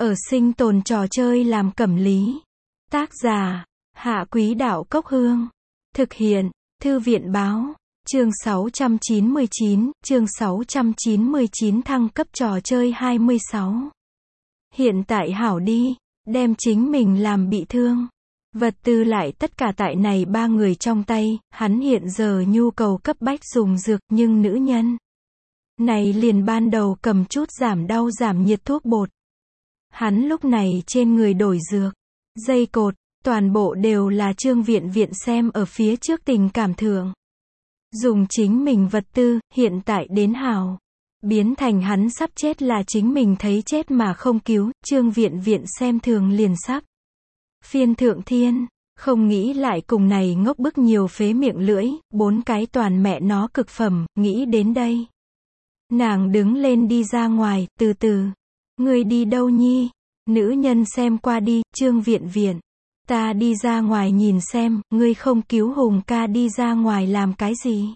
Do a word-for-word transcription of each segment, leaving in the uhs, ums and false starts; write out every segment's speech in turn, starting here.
Ở sinh tồn trò chơi làm cẩm lý. Tác giả, Hạ Quý Đạo Cốc Hương. Thực hiện, Thư viện báo. Chương sáu trăm chín mươi chín, chương sáu trăm chín mươi chín thăng cấp trò chơi hai mươi sáu. Hiện tại hảo đi, đem chính mình làm bị thương. Vật tư lại tất cả tại này ba người trong tay, hắn hiện giờ nhu cầu cấp bách dùng dược, nhưng nữ nhân này liền ban đầu cầm chút giảm đau giảm nhiệt thuốc bột. Hắn lúc này trên người đổi dược, dây cột, toàn bộ đều là Trương Viện Viện xem ở phía trước tình cảm thượng. Dùng chính mình vật tư, hiện tại đến hào. Biến thành hắn sắp chết là chính mình thấy chết mà không cứu, Trương Viện Viện xem thường liền sắp. Phiên thượng thiên, không nghĩ lại cùng này ngốc bức nhiều phế miệng lưỡi, bốn cái toàn mẹ nó cực phẩm, nghĩ đến đây. Nàng đứng lên đi ra ngoài, từ từ. Người đi đâu nhi? Nữ nhân xem qua đi, Trương Viện Viện. Ta đi ra ngoài nhìn xem, ngươi không cứu Hùng ca đi ra ngoài làm cái gì?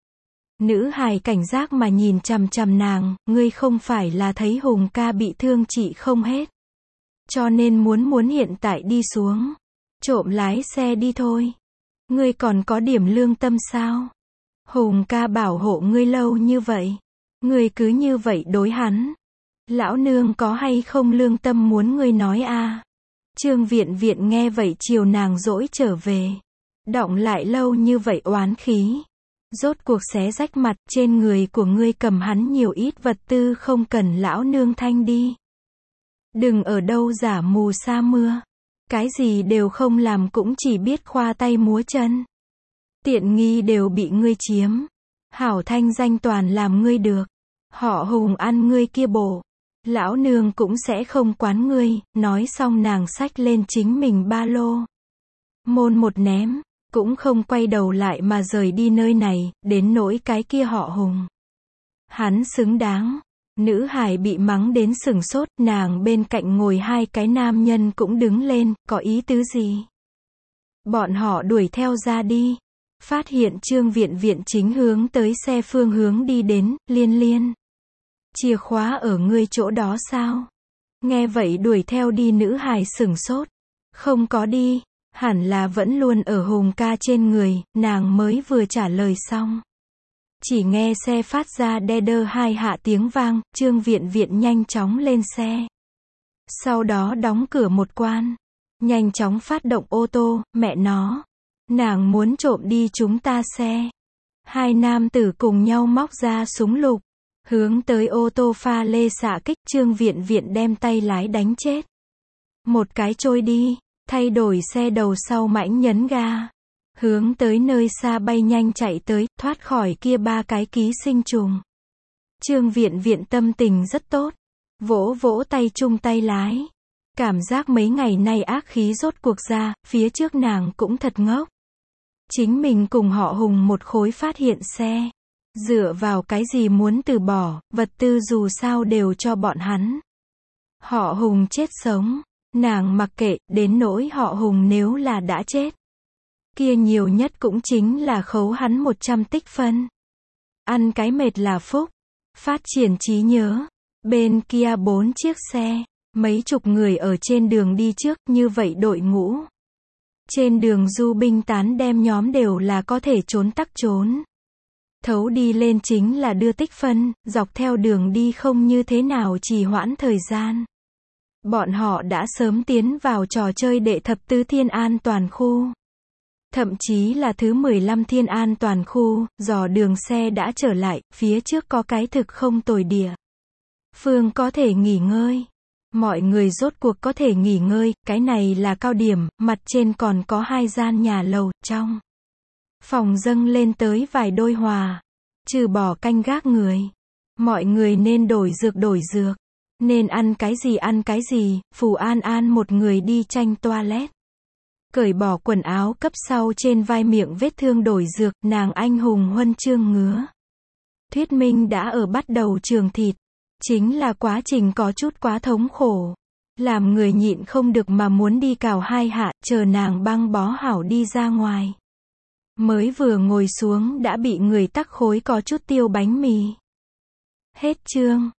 Nữ hài cảnh giác mà nhìn chằm chằm nàng, ngươi không phải là thấy Hùng ca bị thương trị không hết. Cho nên muốn muốn hiện tại đi xuống. Trộm lái xe đi thôi. Ngươi còn có điểm lương tâm sao? Hùng ca bảo hộ ngươi lâu như vậy. Ngươi cứ như vậy đối hắn. Lão nương có hay không lương tâm muốn ngươi nói a? À? Trương Viện Viện nghe vậy chiều nàng dỗi trở về. Đọng lại lâu như vậy oán khí. Rốt cuộc xé rách mặt, trên người của ngươi cầm hắn nhiều ít vật tư không cần lão nương thanh đi. Đừng ở đâu giả mù sa mưa. Cái gì đều không làm cũng chỉ biết khoa tay múa chân. Tiện nghi đều bị ngươi chiếm. Hảo thanh danh toàn làm ngươi được. Họ Hùng ăn ngươi kia bổ. Lão nương cũng sẽ không quán ngươi, nói xong nàng xách lên chính mình ba lô. Môn một ném, cũng không quay đầu lại mà rời đi nơi này, đến nỗi cái kia họ Hùng. Hắn xứng đáng. Nữ hài bị mắng đến sừng sốt, nàng bên cạnh ngồi hai cái nam nhân cũng đứng lên, có ý tứ gì? Bọn họ đuổi theo ra đi. Phát hiện Trương Viện Viện chính hướng tới xe phương hướng đi đến, Liên Liên. Chìa khóa ở ngươi chỗ đó sao? Nghe vậy đuổi theo đi nữ hài sửng sốt. Không có đi, hẳn là vẫn luôn ở Hùng ca trên người, nàng mới vừa trả lời xong. Chỉ nghe xe phát ra đe đơ hai hạ tiếng vang, Trương Viện Viện nhanh chóng lên xe. Sau đó đóng cửa một quan. Nhanh chóng phát động ô tô, mẹ nó. Nàng muốn trộm đi chúng ta xe. Hai nam tử cùng nhau móc ra súng lục. Hướng tới ô tô pha lê xạ kích, Trương Viện Viện đem tay lái đánh chết. Một cái trôi đi, thay đổi xe đầu sau mãnh nhấn ga. Hướng tới nơi xa bay nhanh chạy tới, thoát khỏi kia ba cái ký sinh trùng. Trương Viện Viện tâm tình rất tốt. Vỗ vỗ tay chung tay lái. Cảm giác mấy ngày nay ác khí rốt cuộc ra, phía trước nàng cũng thật ngốc. Chính mình cùng họ Hùng một khối phát hiện xe. Dựa vào cái gì muốn từ bỏ, vật tư dù sao đều cho bọn hắn. Họ Hùng chết sống, nàng mặc kệ, đến nỗi họ Hùng nếu là đã chết. Kia nhiều nhất cũng chính là khấu hắn một trăm tích phân. Ăn cái mệt là phúc. Phát triển trí nhớ. Bên kia bốn chiếc xe, mấy chục người ở trên đường đi trước, như vậy đội ngũ. Trên đường du binh tán đem nhóm đều là có thể trốn tắc trốn. Thấu đi lên chính là đưa tích phân, dọc theo đường đi không như thế nào trì hoãn thời gian. Bọn họ đã sớm tiến vào trò chơi đệ thập tứ thiên an toàn khu. Thậm chí là thứ mười lăm thiên an toàn khu, dò đường xe đã trở lại, phía trước có cái thực không tồi địa. Phương có thể nghỉ ngơi. Mọi người rốt cuộc có thể nghỉ ngơi, cái này là cao điểm, mặt trên còn có hai gian nhà lầu, trong phòng dâng lên tới vài đôi hòa. Trừ bỏ canh gác người. Mọi người nên đổi dược đổi dược. Nên ăn cái gì ăn cái gì, Phù An An một người đi tranh toilet. Cởi bỏ quần áo cấp sau trên vai miệng vết thương đổi dược, nàng anh hùng huân chương ngứa. Thuyết minh đã ở bắt đầu trường thịt. Chính là quá trình có chút quá thống khổ. Làm người nhịn không được mà muốn đi cào hai hạ, chờ nàng băng bó hảo đi ra ngoài. Mới vừa ngồi xuống đã bị người tắc khối có chút tiêu bánh mì. Hết chương.